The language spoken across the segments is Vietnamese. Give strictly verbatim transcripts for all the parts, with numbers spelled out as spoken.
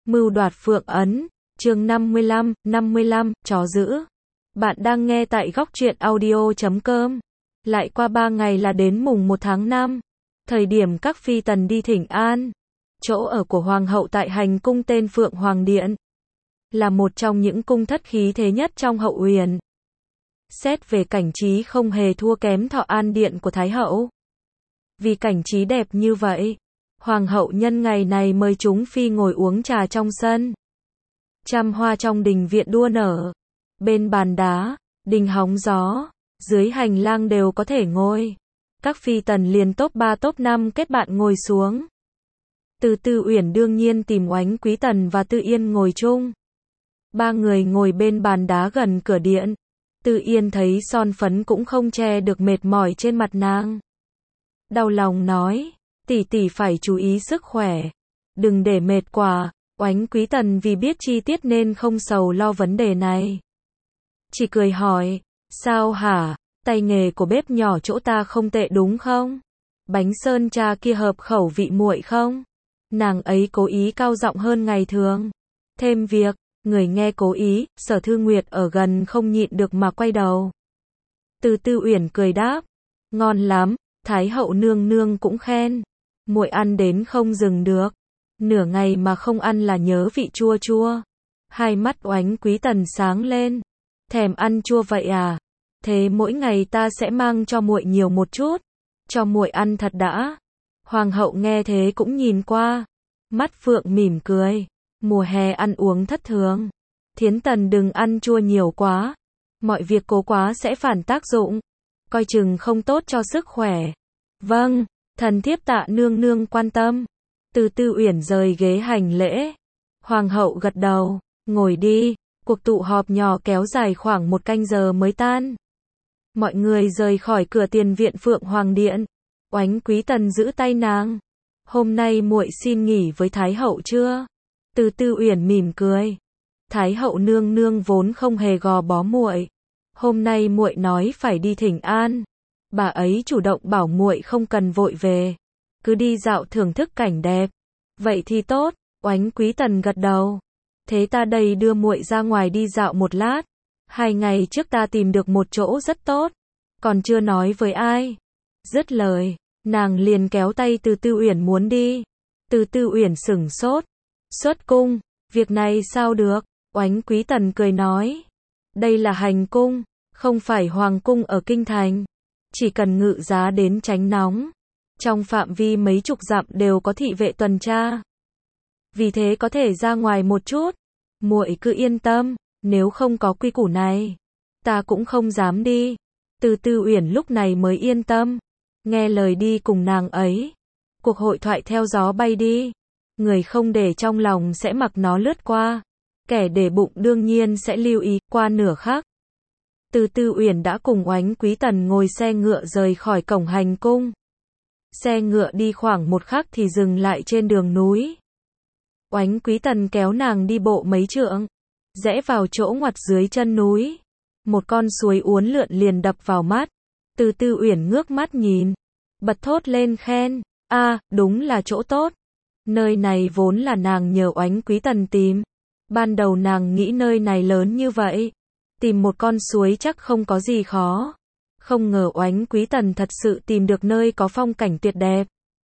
Mưu đoạt Phượng Ấn, chương năm mươi lăm, năm mươi lăm, chó dữ. Bạn đang nghe tại góc truyện audio chấm com. Lại qua ba ngày là đến mùng một tháng năm. Thời điểm các phi tần đi thỉnh an. Chỗ ở của Hoàng hậu tại hành cung tên Phượng Hoàng Điện. Là một trong những cung thất khí thế nhất trong Hậu Uyển. Xét về cảnh trí không hề thua kém Thọ An Điện của Thái hậu. Vì cảnh trí đẹp như vậy, Hoàng hậu nhân ngày này mời chúng phi ngồi uống trà trong sân. Trăm hoa trong đình viện đua nở. Bên bàn đá, đình hóng gió, dưới hành lang đều có thể ngồi. Các phi tần liền top ba top năm kết bạn ngồi xuống. Từ Tư Uyển đương nhiên tìm Oánh Quý Tần và Tư Yên ngồi chung. Ba người ngồi bên bàn đá gần cửa điện. Tư Yên thấy son phấn cũng không che được mệt mỏi trên mặt nàng. Đau lòng nói, tỷ tỷ phải chú ý sức khỏe. Đừng để mệt quá. Oánh Quý Tần vì biết chi tiết nên không sầu lo vấn đề này. Chỉ cười hỏi, sao hả, tay nghề của bếp nhỏ chỗ ta không tệ đúng không? Bánh sơn cha kia hợp khẩu vị muội không? Nàng ấy cố ý cao giọng hơn ngày thường. Thêm việc, người nghe cố ý, Sở Thư Nguyệt ở gần không nhịn được mà quay đầu. Từ Tư Uyển cười đáp, ngon lắm, Thái hậu nương nương cũng khen. Muội ăn đến không dừng được. Nửa ngày mà không ăn là nhớ vị chua chua. Hai mắt Oánh Quý Tần sáng lên. Thèm ăn chua vậy à? Thế mỗi ngày ta sẽ mang cho muội nhiều một chút. Cho muội ăn thật đã. Hoàng hậu nghe thế cũng nhìn qua. Mắt phượng mỉm cười. Mùa hè ăn uống thất thường. Thiến Tần đừng ăn chua nhiều quá. Mọi việc cố quá sẽ phản tác dụng. Coi chừng không tốt cho sức khỏe. Vâng, thần thiếp tạ nương nương quan tâm. Từ Tư Uyển rời ghế hành lễ. Hoàng hậu gật đầu, ngồi đi. Cuộc tụ họp nhỏ kéo dài khoảng một canh giờ mới tan. Mọi người rời khỏi cửa tiền viện Phượng Hoàng Điện. Oánh Quý Tần giữ tay nàng. Hôm nay muội xin nghỉ với Thái hậu chưa? Từ Tư Uyển mỉm cười. Thái hậu nương nương vốn không hề gò bó muội. Hôm nay muội nói phải đi thỉnh an. Bà ấy chủ động bảo muội không cần vội về. Cứ đi dạo thưởng thức cảnh đẹp. Vậy thì tốt, Oánh Quý Tần gật đầu. Thế ta đây đưa muội ra ngoài đi dạo một lát. Hai ngày trước ta tìm được một chỗ rất tốt. Còn chưa nói với ai. Dứt lời, nàng liền kéo tay Từ Tư Uyển muốn đi. Từ Tư Uyển sửng sốt. Xuất cung, việc này sao được? Oánh Quý Tần cười nói. Đây là hành cung, không phải hoàng cung ở kinh thành. Chỉ cần ngự giá đến tránh nóng. Trong phạm vi mấy chục dặm đều có thị vệ tuần tra. Vì thế có thể ra ngoài một chút. Muội cứ yên tâm, nếu không có quy củ này, ta cũng không dám đi. Từ Tư Uyển lúc này mới yên tâm. Nghe lời đi cùng nàng ấy. Cuộc hội thoại theo gió bay đi. Người không để trong lòng sẽ mặc nó lướt qua. Kẻ để bụng đương nhiên sẽ lưu ý qua nửa khắc. Từ Tư Uyển đã cùng Oánh Quý Tần ngồi xe ngựa rời khỏi cổng hành cung. Xe ngựa đi khoảng một khắc thì dừng lại trên đường núi. Oánh Quý Tần kéo nàng đi bộ mấy trượng. Rẽ vào chỗ ngoặt dưới chân núi. Một con suối uốn lượn liền đập vào mắt. Từ Tư Uyển ngước mắt nhìn. Bật thốt lên khen. A, à, đúng là chỗ tốt. Nơi này vốn là nàng nhờ Oánh Quý Tần tìm. Ban đầu nàng nghĩ nơi này lớn như vậy. Tìm một con suối chắc không có gì khó. Không ngờ Oánh Quý Tần thật sự tìm được nơi có phong cảnh tuyệt đẹp.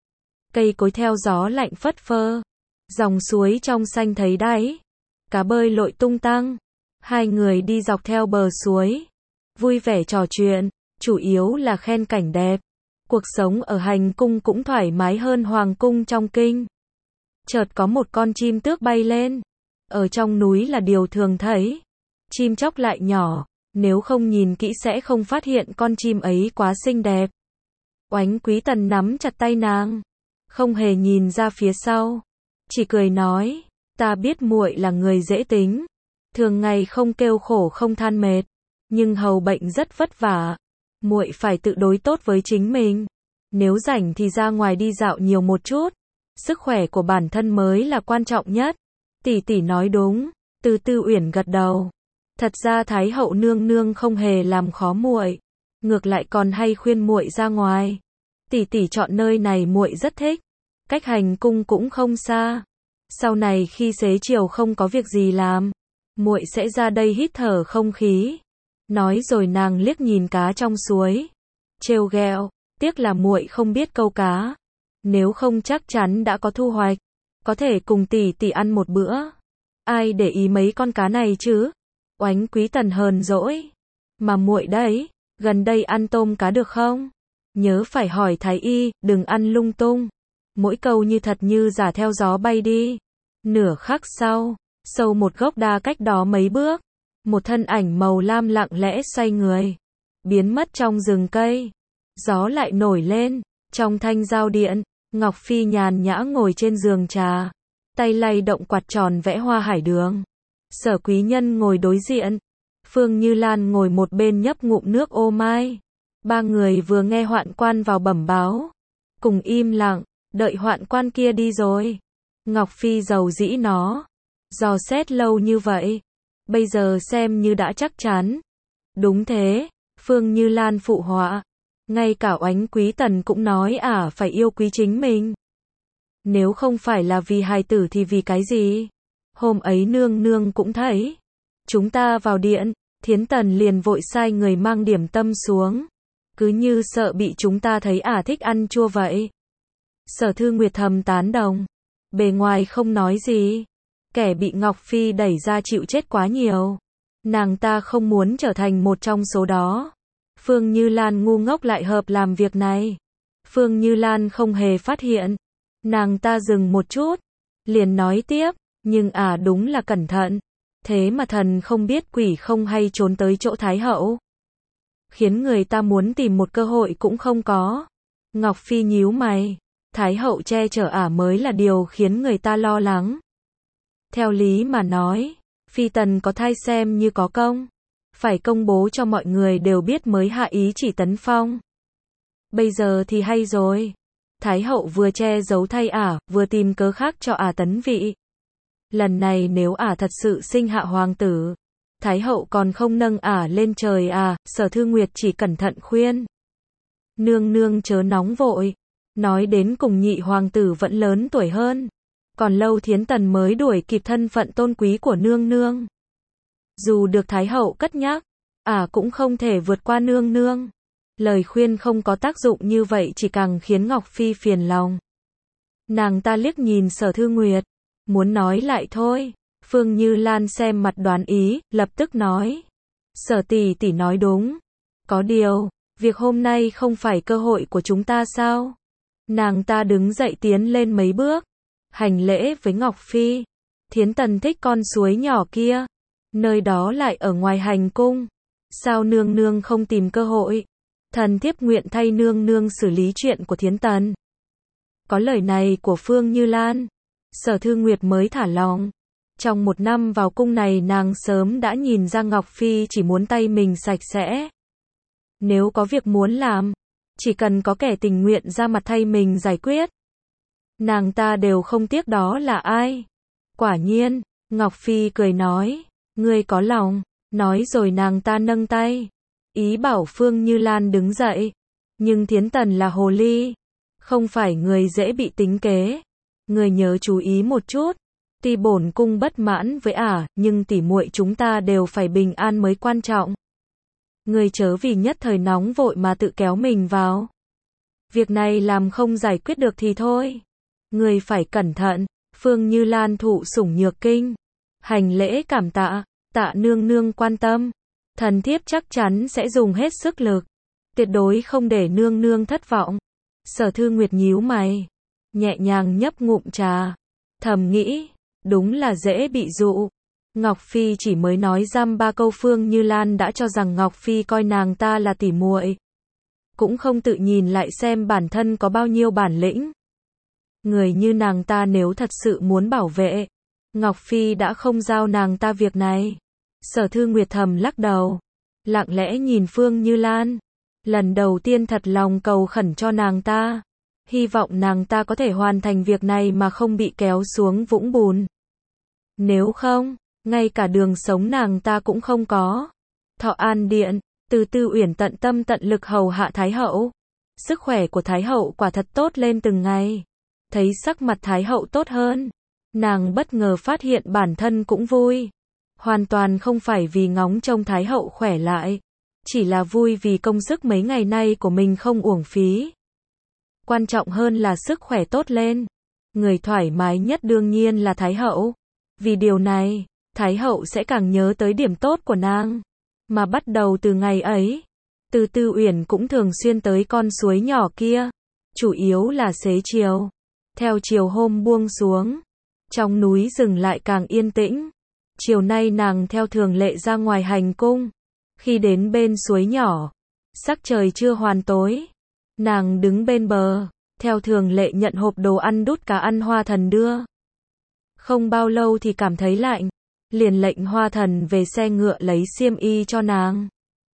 Cây cối theo gió lạnh phất phơ. Dòng suối trong xanh thấy đáy. Cá bơi lội tung tăng. Hai người đi dọc theo bờ suối. Vui vẻ trò chuyện. Chủ yếu là khen cảnh đẹp. Cuộc sống ở hành cung cũng thoải mái hơn hoàng cung trong kinh. Chợt có một con chim tước bay lên. Ở trong núi là điều thường thấy. Chim chóc lại nhỏ. Nếu không nhìn kỹ sẽ không phát hiện con chim ấy quá xinh đẹp. Oánh Quý Tần nắm chặt tay nàng. Không hề nhìn ra phía sau. Chỉ cười nói. Ta biết muội là người dễ tính. Thường ngày không kêu khổ không than mệt. Nhưng hầu bệnh rất vất vả. Muội phải tự đối tốt với chính mình. Nếu rảnh thì ra ngoài đi dạo nhiều một chút. Sức khỏe của bản thân mới là quan trọng nhất. Tỷ tỷ nói đúng. Từ Tư Uyển gật đầu. Thật ra Thái hậu nương nương không hề làm khó muội, ngược lại còn hay khuyên muội ra ngoài. Tỷ tỷ chọn nơi này muội rất thích, cách hành cung cũng không xa. Sau này khi xế chiều không có việc gì làm, muội sẽ ra đây hít thở không khí. Nói rồi nàng liếc nhìn cá trong suối, trêu ghẹo, tiếc là muội không biết câu cá, nếu không chắc chắn đã có thu hoạch, có thể cùng tỷ tỷ ăn một bữa. Ai để ý mấy con cá này chứ? Oánh Quý Tần hờn dỗi. Mà muội đấy, gần đây ăn tôm cá được không? Nhớ phải hỏi thái y, đừng ăn lung tung. Mỗi câu như thật như giả theo gió bay đi. Nửa khắc sau, sâu một gốc đa cách đó mấy bước, một thân ảnh màu lam lặng lẽ xoay người, biến mất trong rừng cây. Gió lại nổi lên, trong thanh giao điện, Ngọc Phi nhàn nhã ngồi trên giường trà, tay lay động quạt tròn vẽ hoa hải đường. Sở Quý Nhân ngồi đối diện, Phương Như Lan ngồi một bên nhấp ngụm nước ô mai. Ba người vừa nghe hoạn quan vào bẩm báo, cùng im lặng, đợi hoạn quan kia đi rồi. Ngọc Phi dầu dĩ nó, dò xét lâu như vậy, bây giờ xem như đã chắc chắn. Đúng thế, Phương Như Lan phụ họa. Ngay cả Oánh Quý Tần cũng nói à phải yêu quý chính mình. Nếu không phải là vì hài tử thì vì cái gì? Hôm ấy nương nương cũng thấy. Chúng ta vào điện, Thiến Tần liền vội sai người mang điểm tâm xuống. Cứ như sợ bị chúng ta thấy à thích ăn chua vậy. Sở Thư Nguyệt thầm tán đồng. Bề ngoài không nói gì. Kẻ bị Ngọc Phi đẩy ra chịu chết quá nhiều. Nàng ta không muốn trở thành một trong số đó. Phương Như Lan ngu ngốc lại hợp làm việc này. Phương Như Lan không hề phát hiện. Nàng ta dừng một chút, liền nói tiếp, nhưng à đúng là cẩn thận. Thế mà thần không biết quỷ không hay trốn tới chỗ Thái Hậu. Khiến người ta muốn tìm một cơ hội cũng không có. Ngọc Phi nhíu mày. Thái Hậu che chở ả mới là điều khiến người ta lo lắng. Theo lý mà nói, Phi Tần có thai xem như có công. Phải công bố cho mọi người đều biết mới hạ ý chỉ tấn phong. Bây giờ thì hay rồi. Thái Hậu vừa che giấu thay ả, vừa tìm cớ khác cho ả tấn vị. Lần này nếu ả thật sự sinh hạ hoàng tử, Thái Hậu còn không nâng ả lên trời à? Sở Thư Nguyệt chỉ cẩn thận khuyên. Nương nương chớ nóng vội. Nói đến cùng nhị hoàng tử vẫn lớn tuổi hơn. Còn lâu Thiến Tần mới đuổi kịp thân phận tôn quý của nương nương. Dù được Thái Hậu cất nhắc, ả cũng không thể vượt qua nương nương. Lời khuyên không có tác dụng như vậy chỉ càng khiến Ngọc Phi phiền lòng. Nàng ta liếc nhìn Sở Thư Nguyệt, muốn nói lại thôi. Phương Như Lan xem mặt đoán ý, lập tức nói. Sở tỷ tỷ nói đúng. Có điều, việc hôm nay không phải cơ hội của chúng ta sao? Nàng ta đứng dậy tiến lên mấy bước, hành lễ với Ngọc Phi. Thiến Tần thích con suối nhỏ kia. Nơi đó lại ở ngoài hành cung. Sao nương nương không tìm cơ hội? Thần thiếp nguyện thay nương nương xử lý chuyện của Thiến Tần. Có lời này của Phương Như Lan, Sở Thư Nguyệt mới thả lòng. Trong một năm vào cung này nàng sớm đã nhìn ra Ngọc Phi chỉ muốn tay mình sạch sẽ. Nếu có việc muốn làm, chỉ cần có kẻ tình nguyện ra mặt thay mình giải quyết, nàng ta đều không tiếc đó là ai. Quả nhiên, Ngọc Phi cười nói, ngươi có lòng. Nói rồi nàng ta nâng tay, ý bảo Phương Như Lan đứng dậy. Nhưng Thiến Tần là hồ ly, không phải người dễ bị tính kế. Người nhớ chú ý một chút. Tuy bổn cung bất mãn với ả, nhưng tỉ muội chúng ta đều phải bình an mới quan trọng. Người chớ vì nhất thời nóng vội mà tự kéo mình vào. Việc này làm không giải quyết được thì thôi. Người phải cẩn thận. Phương Như Lan thụ sủng nhược kinh, hành lễ cảm tạ. Tạ nương nương quan tâm. Thần thiếp chắc chắn sẽ dùng hết sức lực. Tuyệt đối không để nương nương thất vọng. Sở Thư Nguyệt nhíu mày, nhẹ nhàng nhấp ngụm trà. Thầm nghĩ, đúng là dễ bị dụ. Ngọc Phi chỉ mới nói dăm ba câu Phương Như Lan đã cho rằng Ngọc Phi coi nàng ta là tỉ muội. Cũng không tự nhìn lại xem bản thân có bao nhiêu bản lĩnh. Người như nàng ta nếu thật sự muốn bảo vệ, Ngọc Phi đã không giao nàng ta việc này. Sở Thư Nguyệt thầm lắc đầu, lặng lẽ nhìn Phương Như Lan. Lần đầu tiên thật lòng cầu khẩn cho nàng ta. Hy vọng nàng ta có thể hoàn thành việc này mà không bị kéo xuống vũng bùn. Nếu không, ngay cả đường sống nàng ta cũng không có. Thọ An Điện, Từ Tư Uyển tận tâm tận lực hầu hạ Thái Hậu. Sức khỏe của Thái Hậu quả thật tốt lên từng ngày. Thấy sắc mặt Thái Hậu tốt hơn, Nàng bất ngờ phát hiện bản thân cũng vui. Hoàn toàn không phải vì ngóng trông Thái hậu khỏe lại. Chỉ là vui vì công sức mấy ngày nay của mình không uổng phí. Quan trọng hơn là sức khỏe tốt lên. Người thoải mái nhất đương nhiên là Thái hậu. Vì điều này, Thái hậu sẽ càng nhớ tới điểm tốt của nàng. Mà bắt đầu từ ngày ấy, Từ Tư Uyển cũng thường xuyên tới con suối nhỏ kia. Chủ yếu là xế chiều. Theo chiều hôm buông xuống, trong núi rừng lại càng yên tĩnh. Chiều nay nàng theo thường lệ ra ngoài hành cung. Khi đến bên suối nhỏ, sắc trời chưa hoàn tối. Nàng đứng bên bờ, theo thường lệ nhận hộp đồ ăn đút cá ăn Hoa Thần đưa. Không bao lâu thì cảm thấy lạnh, liền lệnh Hoa Thần về xe ngựa lấy xiêm y cho nàng.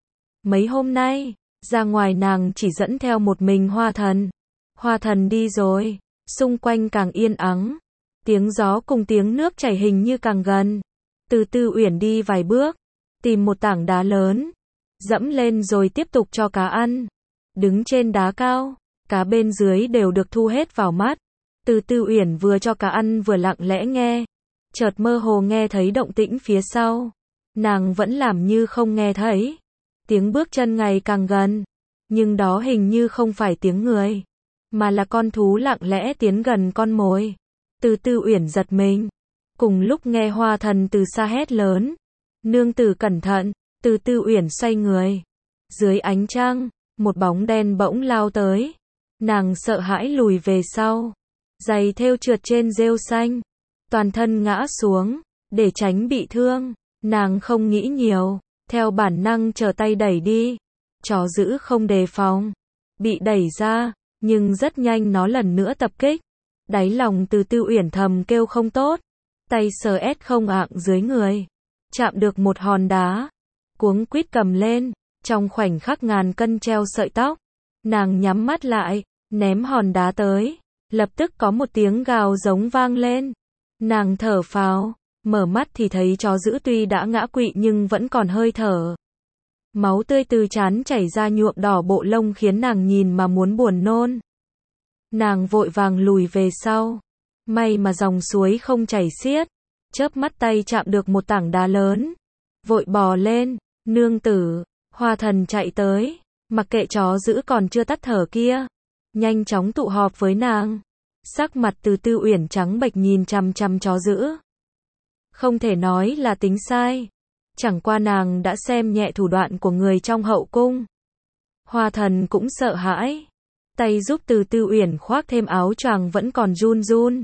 Mấy hôm nay, ra ngoài nàng chỉ dẫn theo một mình Hoa Thần. Hoa Thần đi rồi, xung quanh càng yên ắng. Tiếng gió cùng tiếng nước chảy hình như càng gần. Từ Tư Uyển đi vài bước, tìm một tảng đá lớn, dẫm lên rồi tiếp tục cho cá ăn. Đứng trên đá cao, cá bên dưới đều được thu hết vào mắt. Từ Tư Uyển vừa cho cá ăn vừa lặng lẽ nghe. Chợt mơ hồ nghe thấy động tĩnh phía sau. Nàng vẫn làm như không nghe thấy. Tiếng bước chân ngày càng gần. Nhưng đó hình như không phải tiếng người, mà là con thú lặng lẽ tiến gần con mồi. Từ Tư Uyển giật mình. Cùng lúc nghe Hoa Thần từ xa hét lớn. Nương tử cẩn thận. Từ Tư Uyển xoay người. Dưới ánh trăng, một bóng đen bỗng lao tới. Nàng sợ hãi lùi về sau. Giày thêu trượt trên rêu xanh. Toàn thân ngã xuống, để tránh bị thương. Nàng không nghĩ nhiều, theo bản năng trở tay đẩy đi. Chó dữ không đề phòng, bị đẩy ra, nhưng rất nhanh nó lần nữa tập kích. Đáy lòng Từ Tư Uyển thầm kêu không tốt. Tay sờ ét không ạng dưới người. Chạm được một hòn đá. Cuống quýt cầm lên. Trong khoảnh khắc ngàn cân treo sợi tóc. Nàng nhắm mắt lại, ném hòn đá tới. Lập tức có một tiếng gào giống vang lên. Nàng thở phào, mở mắt thì thấy chó dữ tuy đã ngã quỵ nhưng vẫn còn hơi thở. Máu tươi từ trán chảy ra nhuộm đỏ bộ lông khiến nàng nhìn mà muốn buồn nôn. Nàng vội vàng lùi về sau. May mà dòng suối không chảy xiết. Chớp mắt tay chạm được một tảng đá lớn. Vội bò lên. Nương tử. Hoa Thần chạy tới. Mặc kệ chó dữ còn chưa tắt thở kia. Nhanh chóng tụ họp với nàng. Sắc mặt Từ Tư Uyển trắng bệch nhìn chằm chằm chó dữ. Không thể nói là tính sai. Chẳng qua nàng đã xem nhẹ thủ đoạn của người trong hậu cung. Hoa Thần cũng sợ hãi. Tay giúp Từ Tư Uyển khoác thêm áo choàng vẫn còn run run.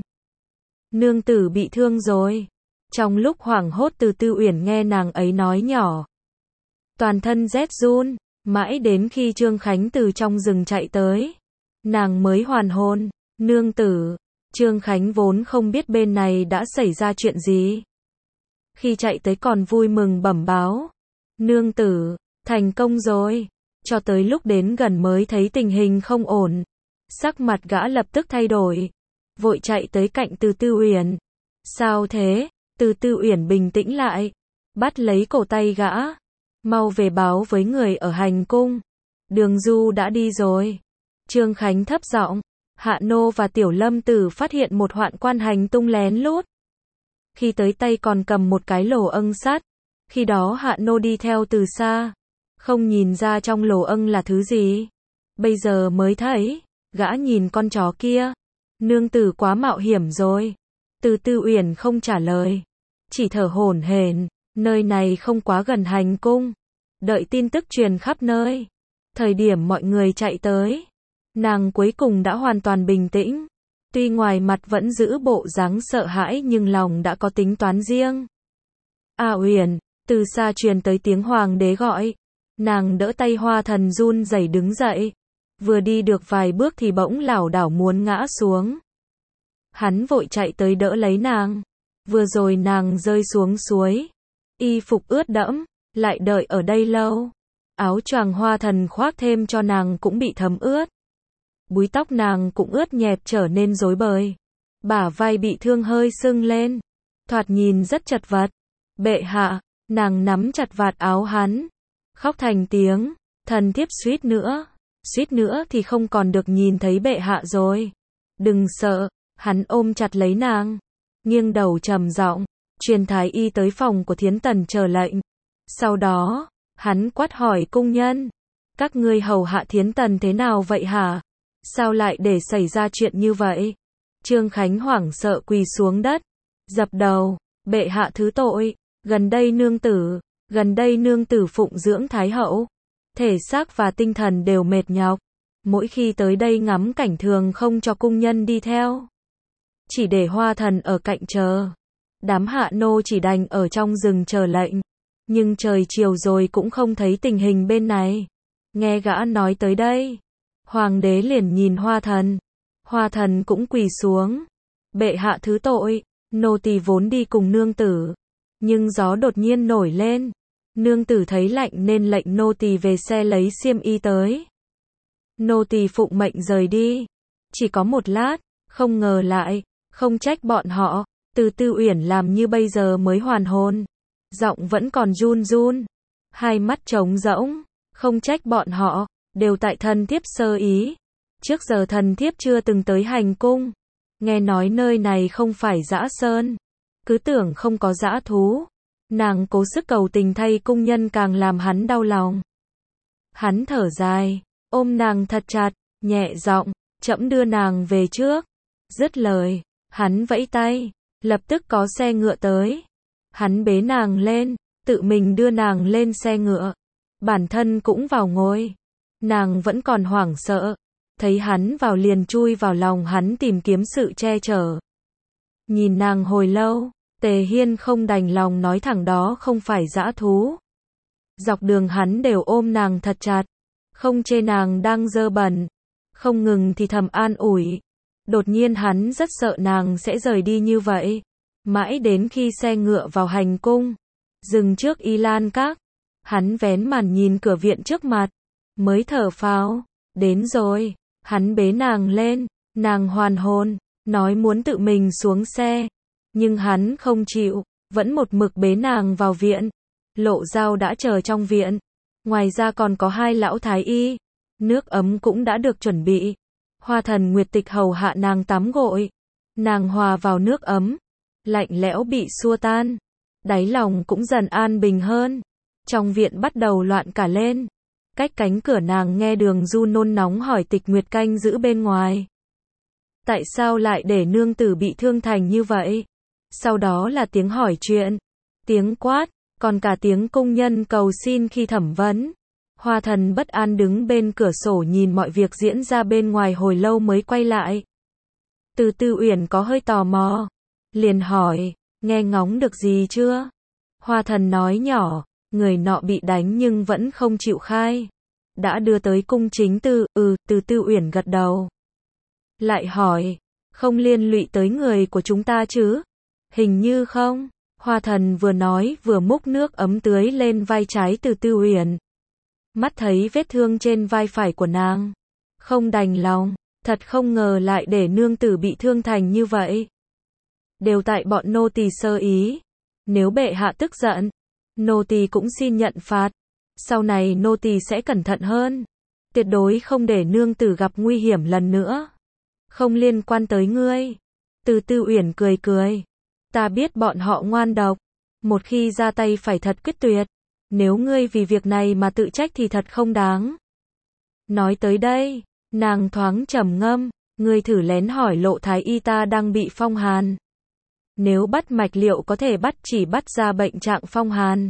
Nương tử bị thương rồi. Trong lúc hoảng hốt Từ Tư Uyển nghe nàng ấy nói nhỏ. Toàn thân rét run. Mãi đến khi Trương Khánh từ trong rừng chạy tới. Nàng mới hoàn hồn. Nương tử. Trương Khánh vốn không biết bên này đã xảy ra chuyện gì. Khi chạy tới còn vui mừng bẩm báo. Nương tử. Thành công rồi. Cho tới lúc đến gần mới thấy tình hình không ổn. Sắc mặt gã lập tức thay đổi. Vội chạy tới cạnh Từ Tư Uyển. Sao thế? Từ Tư Uyển bình tĩnh lại. Bắt lấy cổ tay gã. Mau về báo với người ở hành cung. Đường Du đã đi rồi. Trương Khánh thấp giọng. Hạ Nô và Tiểu Lâm Tử phát hiện một hoạn quan hành tung lén lút. Khi tới tay còn cầm một cái lồ âng sắt. Khi đó Hạ Nô đi theo từ xa. Không nhìn ra trong lồ âng là thứ gì. Bây giờ mới thấy. Gã nhìn con chó kia. Nương tử quá mạo hiểm rồi. Từ Tư Uyển không trả lời. Chỉ thở hổn hển. Nơi này không quá gần hành cung. Đợi tin tức truyền khắp nơi. Thời điểm mọi người chạy tới. Nàng cuối cùng đã hoàn toàn bình tĩnh. Tuy ngoài mặt vẫn giữ bộ dáng sợ hãi nhưng lòng đã có tính toán riêng. A Uyển, từ xa truyền tới tiếng hoàng đế gọi. Nàng đỡ tay Hoa Thần run rẩy đứng dậy. Vừa đi được vài bước thì bỗng lảo đảo muốn ngã xuống. Hắn vội chạy tới đỡ lấy nàng. Vừa rồi nàng rơi xuống suối. Y phục ướt đẫm, lại đợi ở đây lâu. Áo choàng Hoa Thần khoác thêm cho nàng cũng bị thấm ướt. Búi tóc nàng cũng ướt nhẹp trở nên rối bời. Bả vai bị thương hơi sưng lên. Thoạt nhìn rất chật vật. Bệ hạ, nàng nắm chặt vạt áo hắn. Khóc thành tiếng. Thần thiếp suýt nữa. Suýt nữa thì không còn được nhìn thấy bệ hạ rồi. Đừng sợ. Hắn ôm chặt lấy nàng. nghiêng đầu trầm giọng, truyền thái y tới phòng của Thiến Tần chờ lệnh. Sau đó, hắn quát hỏi cung nhân, các ngươi hầu hạ Thiến Tần thế nào vậy hả? Sao lại để xảy ra chuyện như vậy? Trương Khánh hoảng sợ quỳ xuống đất, dập đầu, bệ hạ thứ tội, gần đây nương tử, gần đây nương tử phụng dưỡng Thái hậu, thể xác và tinh thần đều mệt nhọc, mỗi khi tới đây ngắm cảnh thường không cho cung nhân đi theo, chỉ để Hoa Thần ở cạnh chờ. Đám hạ nô chỉ đành ở trong rừng chờ lệnh, nhưng trời chiều rồi cũng không thấy tình hình bên này. Nghe gã nói tới đây, hoàng đế liền nhìn Hoa Thần, Hoa Thần cũng quỳ xuống, bệ hạ thứ tội, nô tỳ vốn đi cùng nương tử, nhưng gió đột nhiên nổi lên, nương tử thấy lạnh nên lệnh nô tỳ về xe lấy xiêm y tới. Nô tỳ phụng mệnh rời đi, chỉ có một lát, không ngờ lại, không trách bọn họ, Từ Tư Uyển làm như bây giờ mới hoàn hồn, giọng vẫn còn run run, hai mắt trống rỗng, không trách bọn họ, đều tại thần thiếp sơ ý. Trước giờ thần thiếp chưa từng tới hành cung, nghe nói nơi này không phải dã sơn, cứ tưởng không có dã thú. Nàng cố sức cầu tình thay cung nhân càng làm hắn đau lòng. Hắn thở dài, ôm nàng thật chặt, nhẹ giọng, trẫm đưa nàng về trước. Dứt lời, hắn vẫy tay, lập tức có xe ngựa tới. Hắn bế nàng lên, tự mình đưa nàng lên xe ngựa, bản thân cũng vào ngồi. Nàng vẫn còn hoảng sợ, thấy hắn vào liền chui vào lòng hắn tìm kiếm sự che chở. Nhìn nàng hồi lâu, Tề Hiên không đành lòng nói thẳng đó không phải dã thú. Dọc đường hắn đều ôm nàng thật chặt, không chê nàng đang dơ bẩn, không ngừng thì thầm an ủi. Đột nhiên hắn rất sợ nàng sẽ rời đi như vậy. Mãi đến khi xe ngựa vào hành cung, dừng trước Y Lan Các, hắn vén màn nhìn cửa viện trước mặt, mới thở phào, đến rồi. Hắn bế nàng lên, nàng hoàn hồn, nói muốn tự mình xuống xe, nhưng hắn không chịu, vẫn một mực bế nàng vào viện. Lộ Dao đã chờ trong viện, ngoài ra còn có hai lão thái y, nước ấm cũng đã được chuẩn bị. Hoa Thần Nguyệt Tịch hầu hạ nàng tắm gội, nàng hòa vào nước ấm, lạnh lẽo bị xua tan, đáy lòng cũng dần an bình hơn. Trong viện bắt đầu loạn cả lên. Cách cánh cửa nàng nghe Đường Du nôn nóng hỏi Tịch Nguyệt canh giữ bên ngoài. Tại sao lại để nương tử bị thương thành như vậy? Sau đó là tiếng hỏi chuyện, tiếng quát, còn cả tiếng cung nhân cầu xin khi thẩm vấn. Hoa Thần bất an đứng bên cửa sổ nhìn mọi việc diễn ra bên ngoài hồi lâu mới quay lại. Từ Tư Uyển có hơi tò mò, liền hỏi, nghe ngóng được gì chưa? Hoa Thần nói nhỏ, người nọ bị đánh nhưng vẫn không chịu khai. Đã đưa tới cung chính tư, ừ, Từ Tư Uyển gật đầu. Lại hỏi, không liên lụy tới người của chúng ta chứ? Hình như không. Hoa Thần vừa nói vừa múc nước ấm tưới lên vai trái Từ Tư Uyển. Mắt thấy vết thương trên vai phải của nàng, không đành lòng, thật không ngờ lại để nương tử bị thương thành như vậy. Đều tại bọn nô tỳ sơ ý, nếu bệ hạ tức giận, nô tỳ cũng xin nhận phạt. Sau này nô tỳ sẽ cẩn thận hơn, tuyệt đối không để nương tử gặp nguy hiểm lần nữa. Không liên quan tới ngươi. Từ Tư Uyển cười cười, ta biết bọn họ ngoan độc, một khi ra tay phải thật quyết tuyệt. Nếu ngươi vì việc này mà tự trách thì thật không đáng. Nói tới đây, nàng thoáng trầm ngâm, ngươi thử lén hỏi Lộ thái y ta đang bị phong hàn. Nếu bắt mạch liệu có thể bắt chỉ bắt ra bệnh trạng phong hàn,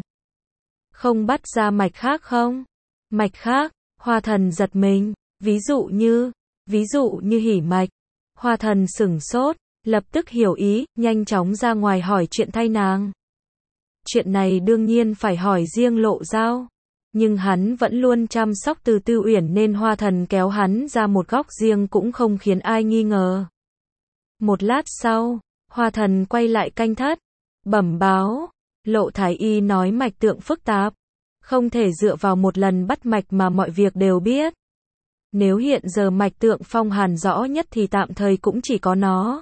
không bắt ra mạch khác không? Mạch khác? Hoa Thần giật mình, ví dụ như, ví dụ như hỉ mạch. Hoa Thần sửng sốt, lập tức hiểu ý, nhanh chóng ra ngoài hỏi chuyện thay nàng. Chuyện này đương nhiên phải hỏi riêng Lộ Dao, nhưng hắn vẫn luôn chăm sóc Từ Tư Uyển nên Hoa Thần kéo hắn ra một góc riêng cũng không khiến ai nghi ngờ. Một lát sau, Hoa Thần quay lại canh thất, bẩm báo, Lộ thái y nói mạch tượng phức tạp, không thể dựa vào một lần bắt mạch mà mọi việc đều biết. Nếu hiện giờ mạch tượng phong hàn rõ nhất thì tạm thời cũng chỉ có nó.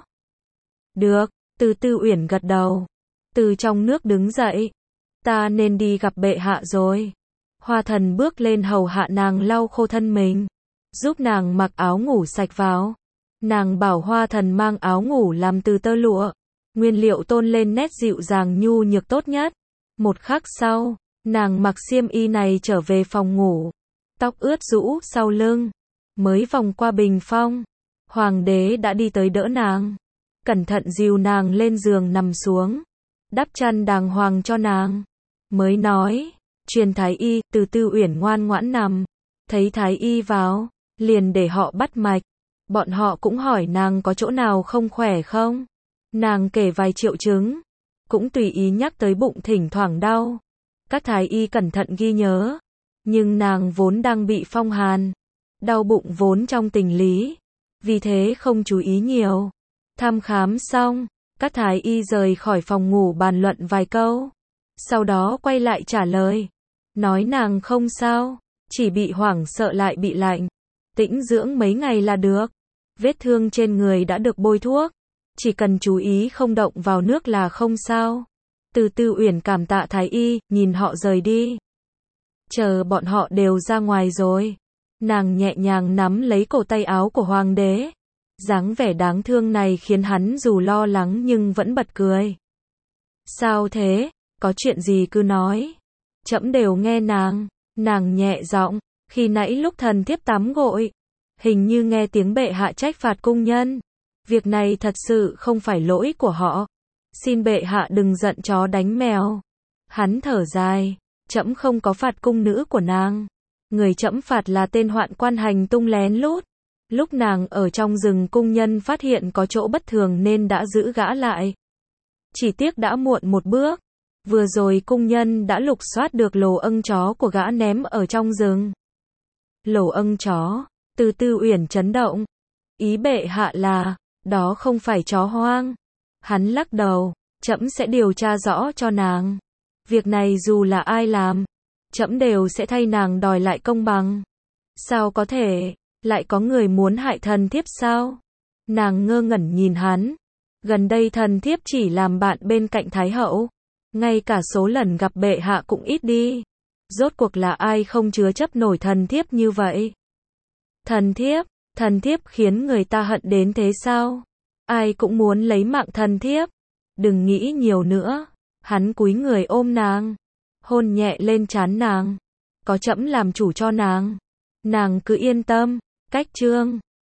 Được, Từ Tư Uyển gật đầu. Từ trong nước đứng dậy, ta nên đi gặp bệ hạ rồi. Hoa Thần bước lên hầu hạ nàng lau khô thân mình, giúp nàng mặc áo ngủ sạch vào. Nàng bảo Hoa Thần mang áo ngủ làm từ tơ lụa, nguyên liệu tôn lên nét dịu dàng nhu nhược tốt nhất. Một khắc sau, nàng mặc xiêm y này trở về phòng ngủ, tóc ướt rũ sau lưng, mới vòng qua bình phong, hoàng đế đã đi tới đỡ nàng, cẩn thận dìu nàng lên giường nằm xuống, đắp chăn đàng hoàng cho nàng, mới nói, truyền thái y. Từ Tư Uyển ngoan ngoãn nằm, thấy thái y vào, liền để họ bắt mạch, bọn họ cũng hỏi nàng có chỗ nào không khỏe không, nàng kể vài triệu chứng, cũng tùy ý nhắc tới bụng thỉnh thoảng đau, các thái y cẩn thận ghi nhớ, nhưng nàng vốn đang bị phong hàn, đau bụng vốn trong tình lý, vì thế không chú ý nhiều. Thăm khám xong, các thái y rời khỏi phòng ngủ bàn luận vài câu, sau đó quay lại trả lời, nói nàng không sao, chỉ bị hoảng sợ lại bị lạnh, tĩnh dưỡng mấy ngày là được, vết thương trên người đã được bôi thuốc, chỉ cần chú ý không động vào nước là không sao. Từ Tư Uyển cảm tạ thái y, nhìn họ rời đi. Chờ bọn họ đều ra ngoài rồi, nàng nhẹ nhàng nắm lấy cổ tay áo của hoàng đế, dáng vẻ đáng thương này khiến hắn dù lo lắng nhưng vẫn bật cười. Sao thế, có chuyện gì cứ nói, trẫm đều nghe nàng. Nàng nhẹ giọng, khi nãy lúc thần thiếp tắm gội, hình như nghe tiếng bệ hạ trách phạt cung nhân, việc này thật sự không phải lỗi của họ, xin bệ hạ đừng giận chó đánh mèo. Hắn thở dài, trẫm không có phạt cung nữ của nàng, người trẫm phạt là tên hoạn quan hành tung lén lút, lúc nàng ở trong rừng cung nhân phát hiện có chỗ bất thường nên đã giữ gã lại, chỉ tiếc đã muộn một bước, vừa rồi cung nhân đã lục soát được lồ âng chó của gã ném ở trong rừng. Lồ âng chó, Từ Tư Uyển chấn động, ý bệ hạ là, đó không phải chó hoang. Hắn lắc đầu, trẫm sẽ điều tra rõ cho nàng, việc này dù là ai làm, trẫm đều sẽ thay nàng đòi lại công bằng. Sao có thể, lại có người muốn hại thần thiếp sao? Nàng ngơ ngẩn nhìn hắn, gần đây thần thiếp chỉ làm bạn bên cạnh thái hậu, ngay cả số lần gặp bệ hạ cũng ít đi, rốt cuộc là ai không chứa chấp nổi thần thiếp như vậy? Thần thiếp, thần thiếp khiến người ta hận đến thế sao? Ai cũng muốn lấy mạng thần thiếp, đừng nghĩ nhiều nữa. Hắn cúi người ôm nàng, hôn nhẹ lên trán nàng, có trẫm làm chủ cho nàng, nàng cứ yên tâm. Cách chương